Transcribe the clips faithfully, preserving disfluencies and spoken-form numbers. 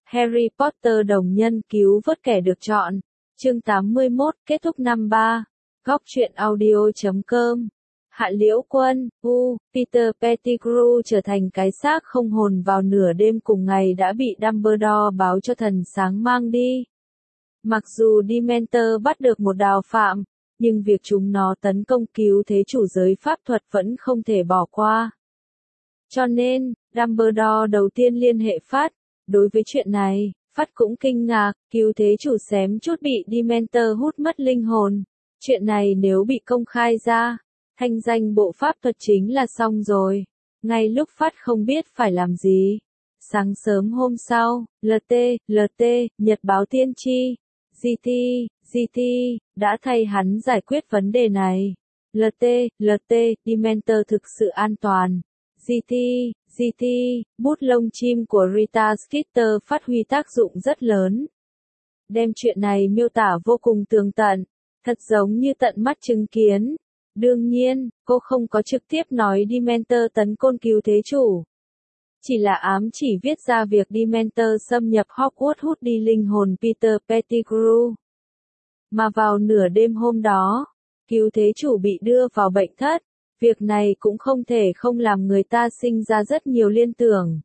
Harry Potter đồng nhân cứu vớt kẻ được chọn. Chương tám mươi mốt, kết thúc năm ba. Góc truyện audio chấm com. Hạ Liễu Quân, U, Peter Pettigrew trở thành cái xác không hồn vào nửa đêm cùng ngày đã bị Dumbledore báo cho thần sáng mang đi. Mặc dù Dementor bắt được một đào phạm, nhưng việc chúng nó tấn công cứu thế chủ giới pháp thuật vẫn không thể bỏ qua. Cho nên, Dumbledore đầu tiên liên hệ Phát. Đối với chuyện này, Phát cũng kinh ngạc, cứu thế chủ xém chút bị Dementor hút mất linh hồn. Chuyện này nếu bị công khai ra, thanh danh bộ pháp thuật chính là xong rồi. Ngay lúc Phát không biết phải làm gì. Sáng sớm hôm sau, lờ tê, lờ tê, Nhật báo tiên tri, giê tê, giê tê, đã thay hắn giải quyết vấn đề này. lờ tê, lờ tê, Dementor thực sự an toàn. giê tê, giê tê, bút lông chim của Rita Skeeter phát huy tác dụng rất lớn. Đem chuyện này miêu tả vô cùng tường tận, thật giống như tận mắt chứng kiến. Đương nhiên, cô không có trực tiếp nói Dementor tấn công cứu thế chủ. Chỉ là ám chỉ viết ra việc Dementor xâm nhập Hogwarts hút đi linh hồn Peter Pettigrew. Mà vào nửa đêm hôm đó, cứu thế chủ bị đưa vào bệnh thất. Việc này cũng không thể không làm người ta sinh ra rất nhiều liên tưởng.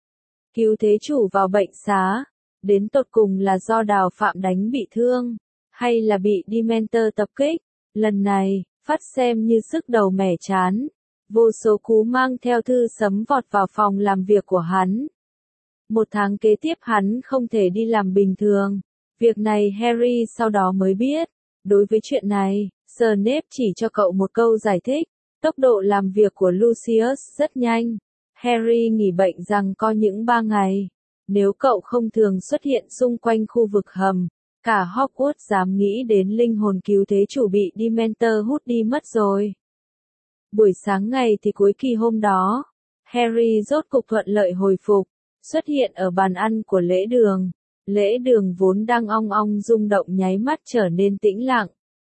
Cứu thế chủ vào bệnh xá, đến tột cùng là do đào phạm đánh bị thương, hay là bị Dementor tập kích. Lần này, Phát xem như sức đầu mẻ chán. Vô số cú mang theo thư sấm vọt vào phòng làm việc của hắn. Một tháng kế tiếp hắn không thể đi làm bình thường. Việc này Harry sau đó mới biết. Đối với chuyện này, Snape chỉ cho cậu một câu giải thích. Tốc độ làm việc của Lucius rất nhanh. Harry nghỉ bệnh rằng co những ba ngày. Nếu cậu không thường xuất hiện xung quanh khu vực hầm, cả Hogwarts dám nghĩ đến linh hồn cứu thế chủ bị Dementor hút đi mất rồi. Buổi sáng ngày thì cuối kỳ hôm đó, Harry rốt cục thuận lợi hồi phục, xuất hiện ở bàn ăn của lễ đường. Lễ đường vốn đang ong ong rung động nháy mắt trở nên tĩnh lặng.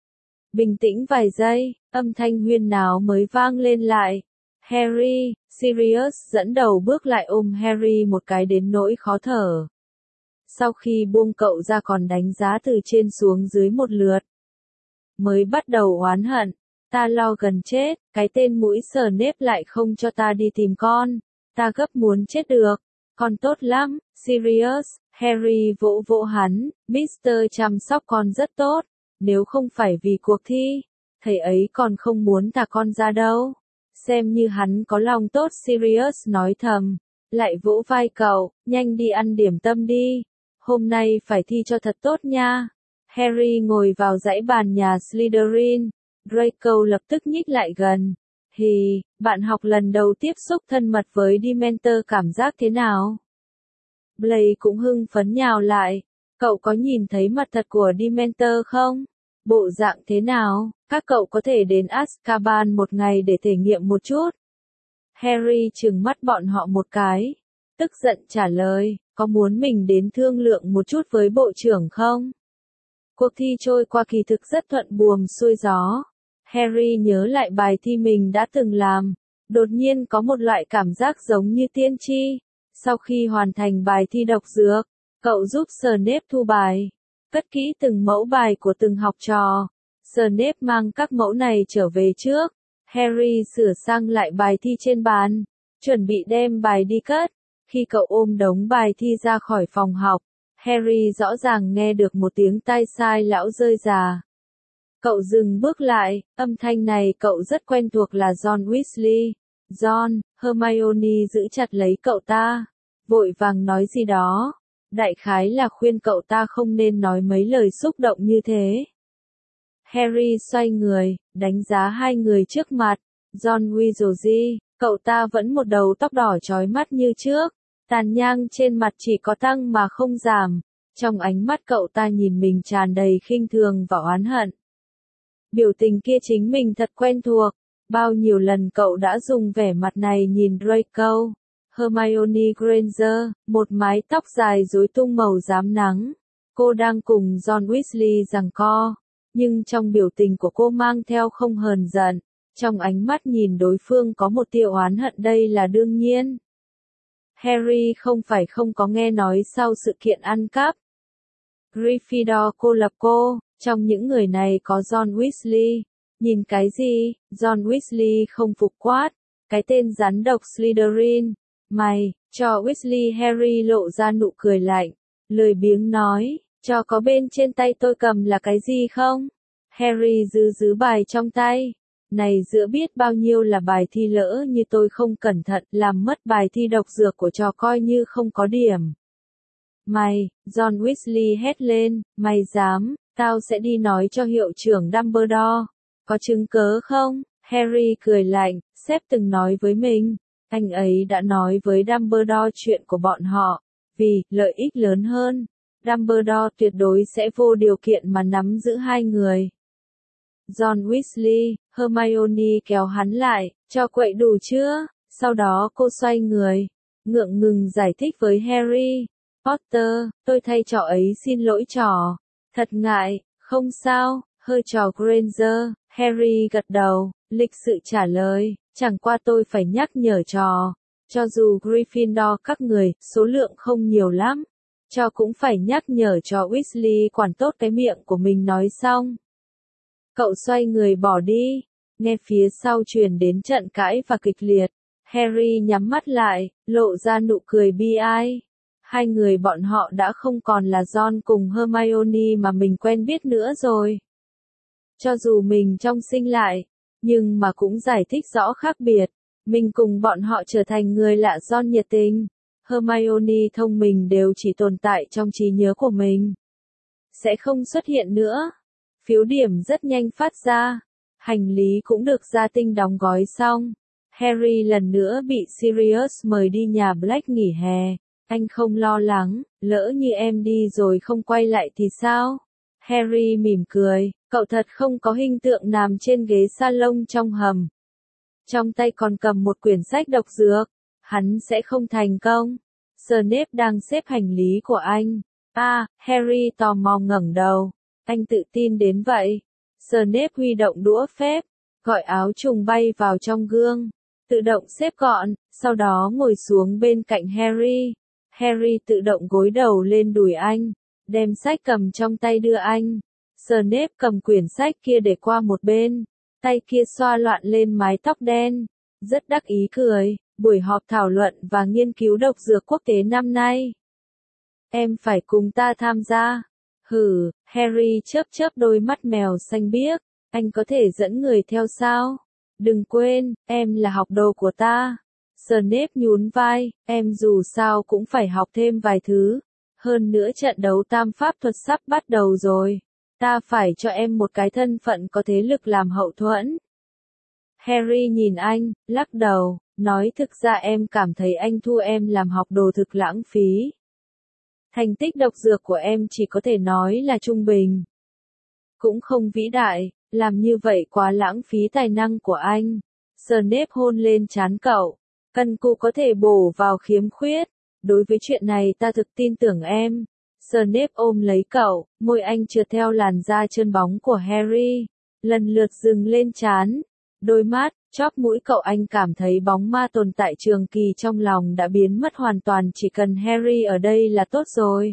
Bình tĩnh vài giây, âm thanh huyên náo mới vang lên lại. Harry, Sirius dẫn đầu bước lại ôm Harry một cái đến nỗi khó thở. Sau khi buông cậu ra còn đánh giá từ trên xuống dưới một lượt. Mới bắt đầu oán hận, ta lo gần chết, cái tên mũi Snape lại không cho ta đi tìm con, ta gấp muốn chết được. Con tốt lắm, Sirius, Harry vỗ vỗ hắn, Mister chăm sóc con rất tốt. Nếu không phải vì cuộc thi, thầy ấy còn không muốn thả con ra đâu. Xem như hắn có lòng tốt, Sirius nói thầm. Lại vỗ vai cậu, nhanh đi ăn điểm tâm đi. Hôm nay phải thi cho thật tốt nha. Harry ngồi vào dãy bàn nhà Slytherin. Draco lập tức nhích lại gần. Hì, bạn học lần đầu tiếp xúc thân mật với Dementor cảm giác thế nào? Blaise cũng hưng phấn nhào lại. Cậu có nhìn thấy mặt thật của Dementor không? Bộ dạng thế nào? Các cậu có thể đến Azkaban một ngày để thể nghiệm một chút. Harry trừng mắt bọn họ một cái. Tức giận trả lời, có muốn mình đến thương lượng một chút với bộ trưởng không? Cuộc thi trôi qua kỳ thực rất thuận buồm xuôi gió. Harry nhớ lại bài thi mình đã từng làm. Đột nhiên có một loại cảm giác giống như tiên tri. Sau khi hoàn thành bài thi độc dược, cậu giúp Snape thu bài, cất kỹ từng mẫu bài của từng học trò. Snape mang các mẫu này trở về trước. Harry sửa sang lại bài thi trên bàn, chuẩn bị đem bài đi cất. Khi cậu ôm đống bài thi ra khỏi phòng học, Harry rõ ràng nghe được một tiếng tai sai lão rơi rà. Cậu dừng bước lại, âm thanh này cậu rất quen thuộc là John Weasley. John, Hermione giữ chặt lấy cậu ta, vội vàng nói gì đó. Đại khái là khuyên cậu ta không nên nói mấy lời xúc động như thế. Harry xoay người, đánh giá hai người trước mặt. John Weasley, cậu ta vẫn một đầu tóc đỏ chói mắt như trước. Tàn nhang trên mặt chỉ có tăng mà không giảm. Trong ánh mắt cậu ta nhìn mình tràn đầy khinh thường và oán hận. Biểu tình kia chính mình thật quen thuộc. Bao nhiêu lần cậu đã dùng vẻ mặt này nhìn Draco. Hermione Granger, một mái tóc dài rối tung màu rám nắng. Cô đang cùng John Weasley giằng co. Nhưng trong biểu tình của cô mang theo không hờn giận. Trong ánh mắt nhìn đối phương có một tia oán hận, đây là đương nhiên. Harry không phải không có nghe nói sau sự kiện ăn cắp Gryffindor cô lập cô, trong những người này có John Weasley. Nhìn cái gì? John Weasley không phục quát. Cái tên rắn độc Slytherin. Mày, cho Weasley. Harry lộ ra nụ cười lạnh. Lười biếng nói, cho có bên trên tay tôi cầm là cái gì không? Harry giữ giữ bài trong tay. Này giữa biết bao nhiêu là bài thi lỡ như tôi không cẩn thận làm mất bài thi độc dược của trò coi như không có điểm. Mày, John Weasley hét lên, mày dám, tao sẽ đi nói cho hiệu trưởng Dumbledore. Có chứng cớ không? Harry cười lạnh, sếp từng nói với mình, anh ấy đã nói với Dumbledore chuyện của bọn họ, vì lợi ích lớn hơn, Dumbledore tuyệt đối sẽ vô điều kiện mà nắm giữ hai người. John Weasley, Hermione kéo hắn lại, cho quậy đủ chưa? Sau đó cô xoay người, ngượng ngùng giải thích với Harry. Potter, tôi thay trò ấy xin lỗi trò. Thật ngại, không sao, hơi trò Granger. Harry gật đầu, lịch sự trả lời, chẳng qua tôi phải nhắc nhở trò. Cho dù Gryffindor các người, số lượng không nhiều lắm. Trò cũng phải nhắc nhở trò Weasley quản tốt cái miệng của mình. Nói xong, cậu xoay người bỏ đi. Nghe phía sau truyền đến trận cãi và kịch liệt. Harry nhắm mắt lại, lộ ra nụ cười bi ai. Hai người bọn họ đã không còn là John cùng Hermione mà mình quen biết nữa rồi. Cho dù mình trong sinh lại, nhưng mà cũng giải thích rõ khác biệt. Mình cùng bọn họ trở thành người lạ. John nhiệt tình, Hermione thông minh đều chỉ tồn tại trong trí nhớ của mình. Sẽ không xuất hiện nữa. Phiếu điểm rất nhanh phát ra. Hành lý cũng được gia tinh đóng gói xong. Harry lần nữa bị Sirius mời đi nhà Black nghỉ hè. Anh không lo lắng, lỡ như em đi rồi không quay lại thì sao? Harry mỉm cười, cậu thật không có hình tượng nằm trên ghế salon trong hầm. Trong tay còn cầm một quyển sách độc dược, hắn sẽ không thành công. Snape đang xếp hành lý của anh. À, Harry tò mò ngẩng đầu. Anh tự tin đến vậy. Snape huy động đũa phép, gọi áo trùng bay vào trong gương, tự động xếp gọn, sau đó ngồi xuống bên cạnh Harry. Harry tự động gối đầu lên đùi anh, đem sách cầm trong tay đưa anh. Snape cầm quyển sách kia để qua một bên, tay kia xoa loạn lên mái tóc đen, rất đắc ý cười. Buổi họp thảo luận và nghiên cứu độc dược quốc tế năm nay. Em phải cùng ta tham gia. Hừ, Harry chớp chớp đôi mắt mèo xanh biếc, anh có thể dẫn người theo sao? Đừng quên, em là học đồ của ta. Snape nhún vai, em dù sao cũng phải học thêm vài thứ. Hơn nữa trận đấu tam pháp thuật sắp bắt đầu rồi. Ta phải cho em một cái thân phận có thế lực làm hậu thuẫn. Harry nhìn anh, lắc đầu, nói thực ra em cảm thấy anh thua em làm học đồ thực lãng phí. Thành tích độc dược của em chỉ có thể nói là trung bình. Cũng không vĩ đại, làm như vậy quá lãng phí tài năng của anh. Snape hôn lên trán cậu. Cần cù có thể bổ vào khiếm khuyết. Đối với chuyện này ta thực tin tưởng em. Snape ôm lấy cậu, môi anh trượt theo làn da trơn bóng của Harry. Lần lượt dừng lên trán. Đôi mắt, chóp mũi cậu anh cảm thấy bóng ma tồn tại trường kỳ trong lòng đã biến mất hoàn toàn, chỉ cần Harry ở đây là tốt rồi.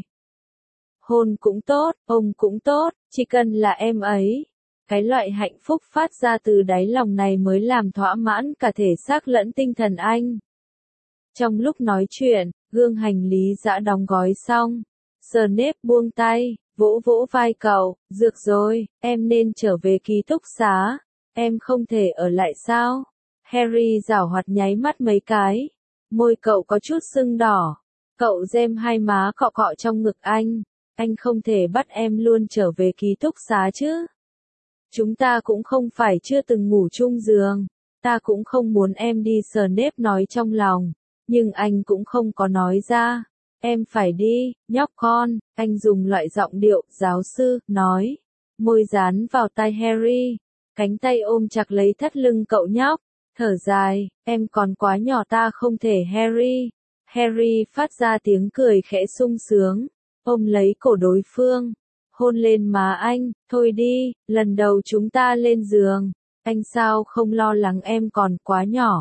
Hôn cũng tốt, ôm cũng tốt, chỉ cần là em ấy. Cái loại hạnh phúc phát ra từ đáy lòng này mới làm thỏa mãn cả thể xác lẫn tinh thần anh. Trong lúc nói chuyện, gương hành lý đã đóng gói xong. Snape buông tay, vỗ vỗ vai cậu, được rồi, em nên trở về ký túc xá. Em không thể ở lại sao? Harry giảo hoạt nháy mắt mấy cái. Môi cậu có chút sưng đỏ. Cậu gem hai má cọ cọ trong ngực anh. Anh không thể bắt em luôn trở về ký túc xá chứ. Chúng ta cũng không phải chưa từng ngủ chung giường. Ta cũng không muốn em đi. Snape nói trong lòng. Nhưng anh cũng không có nói ra. Em phải đi, nhóc con. Anh dùng loại giọng điệu giáo sư, nói. Môi dán vào tai Harry. Cánh tay ôm chặt lấy thắt lưng cậu nhóc, thở dài, em còn quá nhỏ ta không thể. Harry. Harry phát ra tiếng cười khẽ sung sướng, ôm lấy cổ đối phương, hôn lên má anh, thôi đi, lần đầu chúng ta lên giường, anh sao không lo lắng em còn quá nhỏ.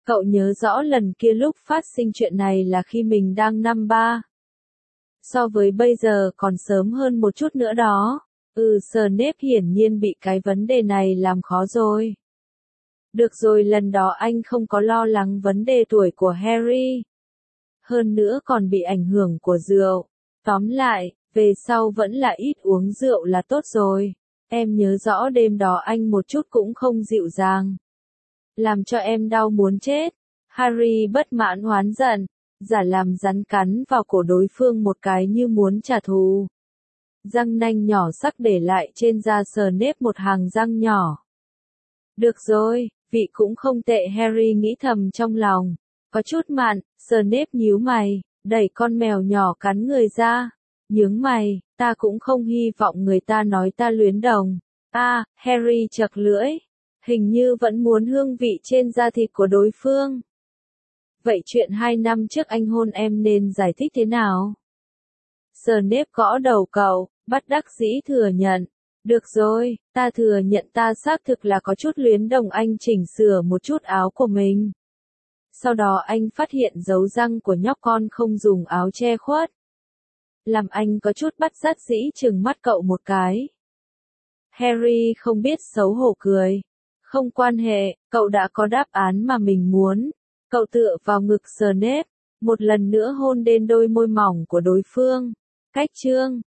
Cậu nhớ rõ lần kia lúc phát sinh chuyện này là khi mình đang năm ba. So với bây giờ còn sớm hơn một chút nữa đó. Ừ, Snape hiển nhiên bị cái vấn đề này làm khó rồi. Được rồi, lần đó anh không có lo lắng vấn đề tuổi của Harry. Hơn nữa còn bị ảnh hưởng của rượu. Tóm lại, về sau vẫn là ít uống rượu là tốt rồi. Em nhớ rõ đêm đó anh một chút cũng không dịu dàng. Làm cho em đau muốn chết. Harry bất mãn oán giận, giả làm rắn cắn vào cổ đối phương một cái như muốn trả thù. Răng nanh nhỏ sắc để lại trên da Snape một hàng răng nhỏ. Được rồi, vị cũng không tệ, Harry nghĩ thầm trong lòng. Có chút mặn, Snape nhíu mày, đẩy con mèo nhỏ cắn người ra. Nhướng mày, ta cũng không hy vọng người ta nói ta luyến đồng. À, Harry chật lưỡi. Hình như vẫn muốn hương vị trên da thịt của đối phương. Vậy chuyện hai năm trước anh hôn em nên giải thích thế nào? Snape gõ đầu cậu, bất đắc dĩ thừa nhận. Được rồi, ta thừa nhận ta xác thực là có chút luyến đồng anh chỉnh sửa một chút áo của mình. Sau đó anh phát hiện dấu răng của nhóc con không dùng áo che khuất. Làm anh có chút bất đắc dĩ trừng mắt cậu một cái. Harry không biết xấu hổ cười. Không quan hệ, cậu đã có đáp án mà mình muốn. Cậu tựa vào ngực Snape, một lần nữa hôn lên đôi môi mỏng của đối phương. Cách chương